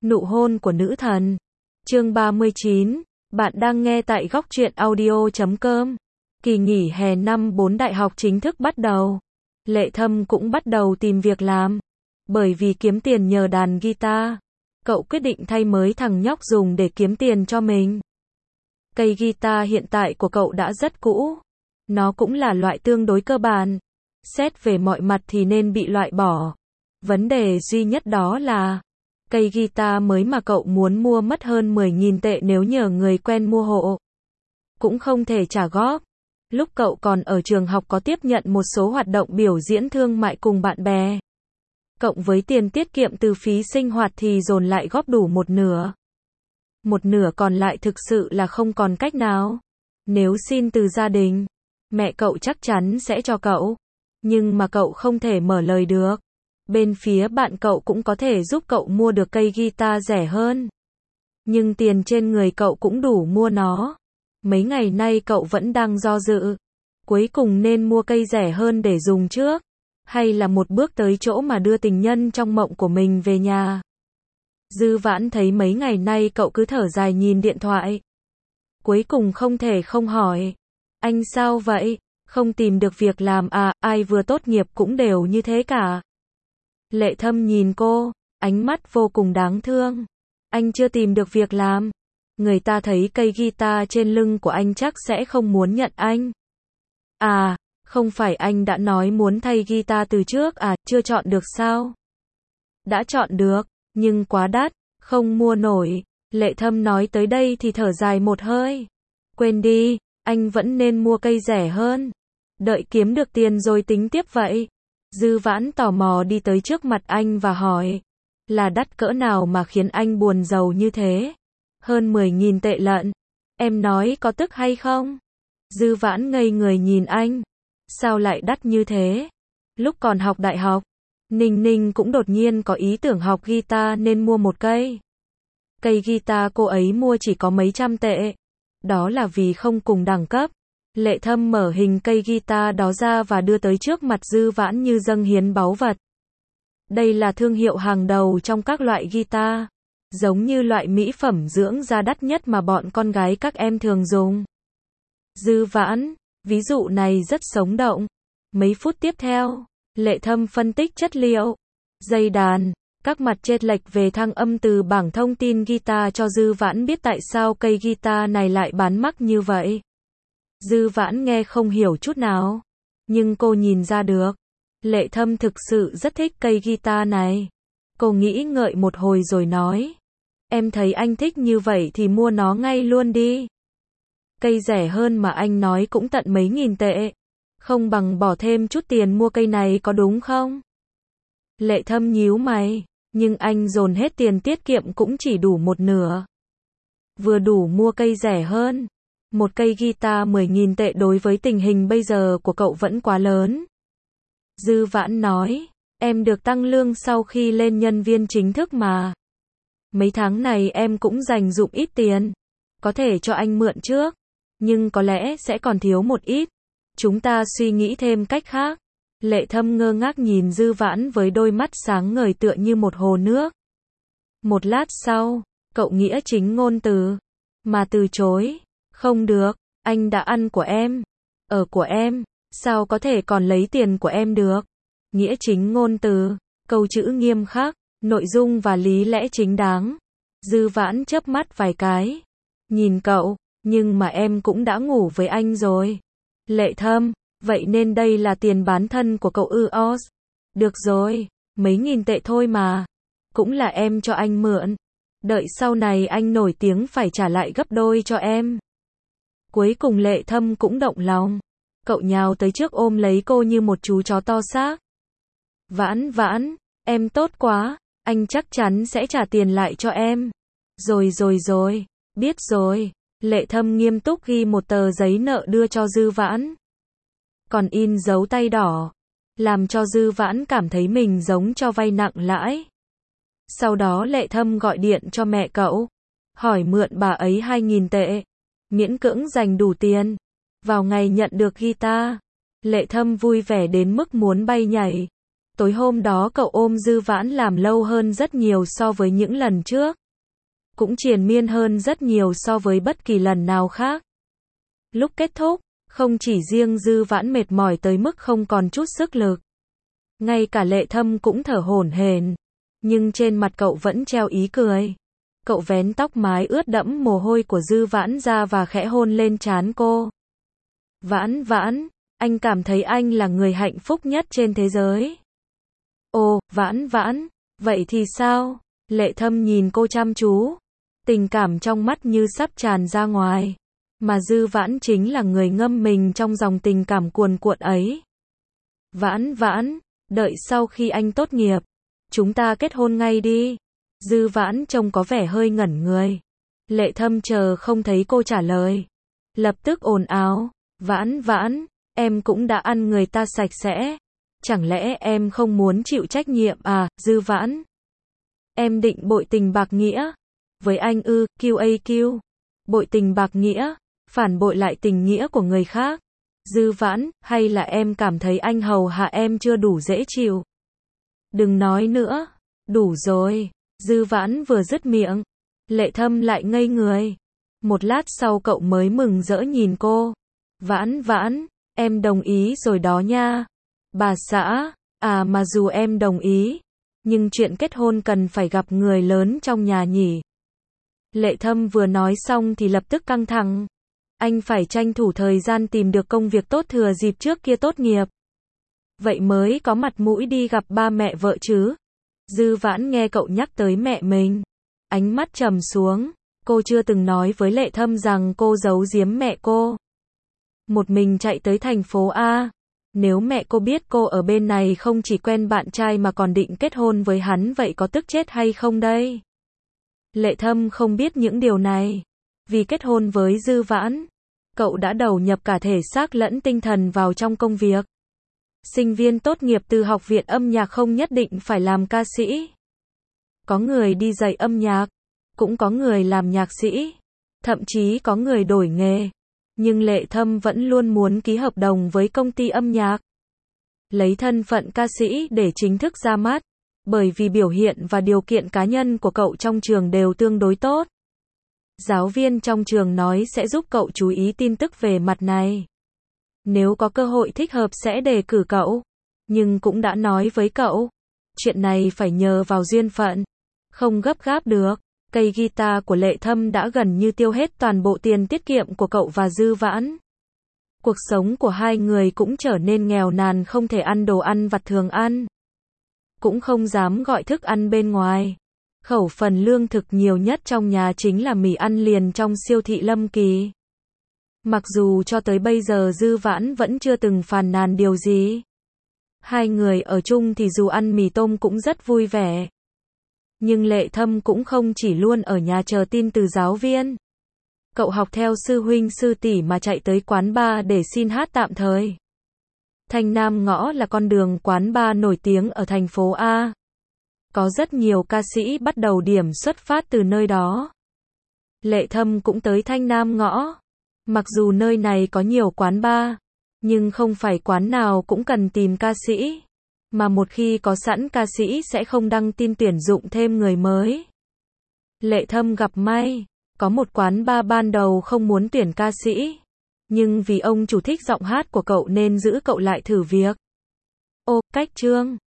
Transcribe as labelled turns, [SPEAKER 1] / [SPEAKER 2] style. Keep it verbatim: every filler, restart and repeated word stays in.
[SPEAKER 1] Nụ hôn của nữ thần. Chương ba mươi chín. Bạn đang nghe tại góc truyện audio chấm com. Kỳ nghỉ hè năm bốn đại học chính thức bắt đầu. Lệ Thâm cũng bắt đầu tìm việc làm. Bởi vì kiếm tiền nhờ đàn guitar, cậu quyết định thay mới thằng nhóc dùng để kiếm tiền cho mình. Cây guitar hiện tại của cậu đã rất cũ. Nó cũng là loại tương đối cơ bản. Xét về mọi mặt thì nên bị loại bỏ. Vấn đề duy nhất đó là cây guitar mới mà cậu muốn mua mất hơn mười nghìn tệ nếu nhờ người quen mua hộ. Cũng không thể trả góp. Lúc cậu còn ở trường học có tiếp nhận một số hoạt động biểu diễn thương mại cùng bạn bè. Cộng với tiền tiết kiệm từ phí sinh hoạt thì dồn lại góp đủ một nửa. Một nửa còn lại thực sự là không còn cách nào. Nếu xin từ gia đình, mẹ cậu chắc chắn sẽ cho cậu. Nhưng mà cậu không thể mở lời được. Bên phía bạn cậu cũng có thể giúp cậu mua được cây guitar rẻ hơn. Nhưng tiền trên người cậu cũng đủ mua nó. Mấy ngày nay cậu vẫn đang do dự. Cuối cùng nên mua cây rẻ hơn để dùng trước. Hay là một bước tới chỗ mà đưa tình nhân trong mộng của mình về nhà. Dư Vãn thấy mấy ngày nay cậu cứ thở dài nhìn điện thoại. Cuối cùng không thể không hỏi. Anh sao vậy? Không tìm được việc làm à? Ai vừa tốt nghiệp cũng đều như thế cả. Lệ Thâm nhìn cô, ánh mắt vô cùng đáng thương. Anh chưa tìm được việc làm. Người ta thấy cây guitar trên lưng của anh chắc sẽ không muốn nhận anh. À, không phải anh đã nói muốn thay guitar từ trước à, chưa chọn được sao? Đã chọn được, nhưng quá đắt, không mua nổi. Lệ Thâm nói tới đây thì thở dài một hơi. Quên đi, anh vẫn nên mua cây rẻ hơn. Đợi kiếm được tiền rồi tính tiếp vậy. Dư Vãn tò mò đi tới trước mặt anh và hỏi. Là đắt cỡ nào mà khiến anh buồn giàu như thế? Hơn mười nghìn tệ lận. Em nói có tức hay không? Dư Vãn ngây người nhìn anh. Sao lại đắt như thế? Lúc còn học đại học, Ninh Ninh cũng đột nhiên có ý tưởng học guitar nên mua một cây. Cây guitar cô ấy mua chỉ có mấy trăm tệ. Đó là vì không cùng đẳng cấp. Lệ Thâm mở hình cây guitar đó ra và đưa tới trước mặt Dư Vãn như dâng hiến báu vật. Đây là thương hiệu hàng đầu trong các loại guitar. Giống như loại mỹ phẩm dưỡng da đắt nhất mà bọn con gái các em thường dùng. Dư Vãn, ví dụ này rất sống động. Mấy phút tiếp theo, Lệ Thâm phân tích chất liệu, dây đàn, các mặt chênh lệch về thăng âm từ bảng thông tin guitar cho Dư Vãn biết tại sao cây guitar này lại bán mắc như vậy. Dư Vãn nghe không hiểu chút nào, nhưng cô nhìn ra được. Lệ Thâm thực sự rất thích cây guitar này. Cô nghĩ ngợi một hồi rồi nói. Em thấy anh thích như vậy thì mua nó ngay luôn đi. Cây rẻ hơn mà anh nói cũng tận mấy nghìn tệ. Không bằng bỏ thêm chút tiền mua cây này có đúng không? Lệ Thâm nhíu mày, nhưng anh dồn hết tiền tiết kiệm cũng chỉ đủ một nửa. Vừa đủ mua cây rẻ hơn. Một cây guitar mười nghìn tệ đối với tình hình bây giờ của cậu vẫn quá lớn. Dư Vãn nói, em được tăng lương sau khi lên nhân viên chính thức mà. Mấy tháng này em cũng dành dụm ít tiền. Có thể cho anh mượn trước, nhưng có lẽ sẽ còn thiếu một ít. Chúng ta suy nghĩ thêm cách khác. Lệ Thâm ngơ ngác nhìn Dư Vãn với đôi mắt sáng ngời tựa như một hồ nước. Một lát sau, cậu nghĩa chính ngôn từ mà từ chối. Không được, anh đã ăn của em, ở của em, sao có thể còn lấy tiền của em được? Nghĩa chính ngôn từ, câu chữ nghiêm khắc, nội dung và lý lẽ chính đáng. Dư Vãn chớp mắt vài cái, nhìn cậu, nhưng mà em cũng đã ngủ với anh rồi. Lệ Thâm, vậy nên đây là tiền bán thân của cậu ư? Os. Được rồi, mấy nghìn tệ thôi mà. Cũng là em cho anh mượn. Đợi sau này anh nổi tiếng phải trả lại gấp đôi cho em. Cuối cùng Lệ Thâm cũng động lòng. Cậu nhào tới trước ôm lấy cô như một chú chó to xác. Vãn Vãn, em tốt quá, anh chắc chắn sẽ trả tiền lại cho em. Rồi rồi rồi, biết rồi. Lệ Thâm nghiêm túc ghi một tờ giấy nợ đưa cho Dư Vãn. Còn in dấu tay đỏ. Làm cho Dư Vãn cảm thấy mình giống cho vay nặng lãi. Sau đó Lệ Thâm gọi điện cho mẹ cậu. Hỏi mượn bà ấy hai nghìn tệ. Miễn cưỡng dành đủ tiền. Vào ngày nhận được guitar, Lệ Thâm vui vẻ đến mức muốn bay nhảy. Tối hôm đó cậu ôm Dư Vãn làm lâu hơn rất nhiều so với những lần trước. Cũng triền miên hơn rất nhiều so với bất kỳ lần nào khác. Lúc kết thúc, không chỉ riêng Dư Vãn mệt mỏi tới mức không còn chút sức lực. Ngay cả Lệ Thâm cũng thở hổn hển. Nhưng trên mặt cậu vẫn treo ý cười. Cậu vén tóc mái ướt đẫm mồ hôi của Dư Vãn ra và khẽ hôn lên trán cô. Vãn Vãn, anh cảm thấy anh là người hạnh phúc nhất trên thế giới. Ồ, Vãn Vãn, vậy thì sao? Lệ Thâm nhìn cô chăm chú. Tình cảm trong mắt như sắp tràn ra ngoài. Mà Dư Vãn chính là người ngâm mình trong dòng tình cảm cuồn cuộn ấy. Vãn Vãn, đợi sau khi anh tốt nghiệp, chúng ta kết hôn ngay đi. Dư Vãn trông có vẻ hơi ngẩn người. Lệ Thâm chờ không thấy cô trả lời. Lập tức ồn ào. Vãn Vãn, em cũng đã ăn người ta sạch sẽ. Chẳng lẽ em không muốn chịu trách nhiệm à, Dư Vãn? Em định bội tình bạc nghĩa. Với anh ư, quy a quy. Bội tình bạc nghĩa, phản bội lại tình nghĩa của người khác. Dư Vãn, hay là em cảm thấy anh hầu hạ em chưa đủ dễ chịu? Đừng nói nữa. Đủ rồi. Dư Vãn vừa dứt miệng. Lệ Thâm lại ngây người. Một lát sau cậu mới mừng rỡ nhìn cô. Vãn Vãn, em đồng ý rồi đó nha. Bà xã, à mà dù em đồng ý, nhưng chuyện kết hôn cần phải gặp người lớn trong nhà nhỉ. Lệ Thâm vừa nói xong thì lập tức căng thẳng. Anh phải tranh thủ thời gian tìm được công việc tốt thừa dịp trước kia tốt nghiệp. Vậy mới có mặt mũi đi gặp ba mẹ vợ chứ. Dư Vãn nghe cậu nhắc tới mẹ mình. Ánh mắt trầm xuống. Cô chưa từng nói với Lệ Thâm rằng cô giấu giếm mẹ cô. Một mình chạy tới thành phố A. Nếu mẹ cô biết cô ở bên này không chỉ quen bạn trai mà còn định kết hôn với hắn, vậy có tức chết hay không đây? Lệ Thâm không biết những điều này. Vì kết hôn với Dư Vãn, cậu đã đầu nhập cả thể xác lẫn tinh thần vào trong công việc. Sinh viên tốt nghiệp từ học viện âm nhạc không nhất định phải làm ca sĩ. Có người đi dạy âm nhạc, cũng có người làm nhạc sĩ, thậm chí có người đổi nghề. Nhưng Lệ Thâm vẫn luôn muốn ký hợp đồng với công ty âm nhạc. Lấy thân phận ca sĩ để chính thức ra mắt. Bởi vì biểu hiện và điều kiện cá nhân của cậu trong trường đều tương đối tốt. Giáo viên trong trường nói sẽ giúp cậu chú ý tin tức về mặt này. Nếu có cơ hội thích hợp sẽ đề cử cậu. Nhưng cũng đã nói với cậu, chuyện này phải nhờ vào duyên phận. Không gấp gáp được. Cây guitar của Lệ Thâm đã gần như tiêu hết toàn bộ tiền tiết kiệm của cậu và Dư Vãn. Cuộc sống của hai người cũng trở nên nghèo nàn, không thể ăn đồ ăn vặt thường ăn. Cũng không dám gọi thức ăn bên ngoài. Khẩu phần lương thực nhiều nhất trong nhà chính là mì ăn liền trong siêu thị Lâm Kỳ. Mặc dù cho tới bây giờ Dư Vãn vẫn chưa từng phàn nàn điều gì. Hai người ở chung thì dù ăn mì tôm cũng rất vui vẻ. Nhưng Lệ Thâm cũng không chỉ luôn ở nhà chờ tin từ giáo viên. Cậu học theo sư huynh sư tỷ mà chạy tới quán bar để xin hát tạm thời. Thanh Nam Ngõ là con đường quán bar nổi tiếng ở thành phố A. Có rất nhiều ca sĩ bắt đầu điểm xuất phát từ nơi đó. Lệ Thâm cũng tới Thanh Nam Ngõ. Mặc dù nơi này có nhiều quán bar, nhưng không phải quán nào cũng cần tìm ca sĩ. Mà một khi có sẵn ca sĩ sẽ không đăng tin tuyển dụng thêm người mới. Lệ Thâm gặp may, có một quán bar ban đầu không muốn tuyển ca sĩ. Nhưng vì ông chủ thích giọng hát của cậu nên giữ cậu lại thử việc. Ô, cách Trương.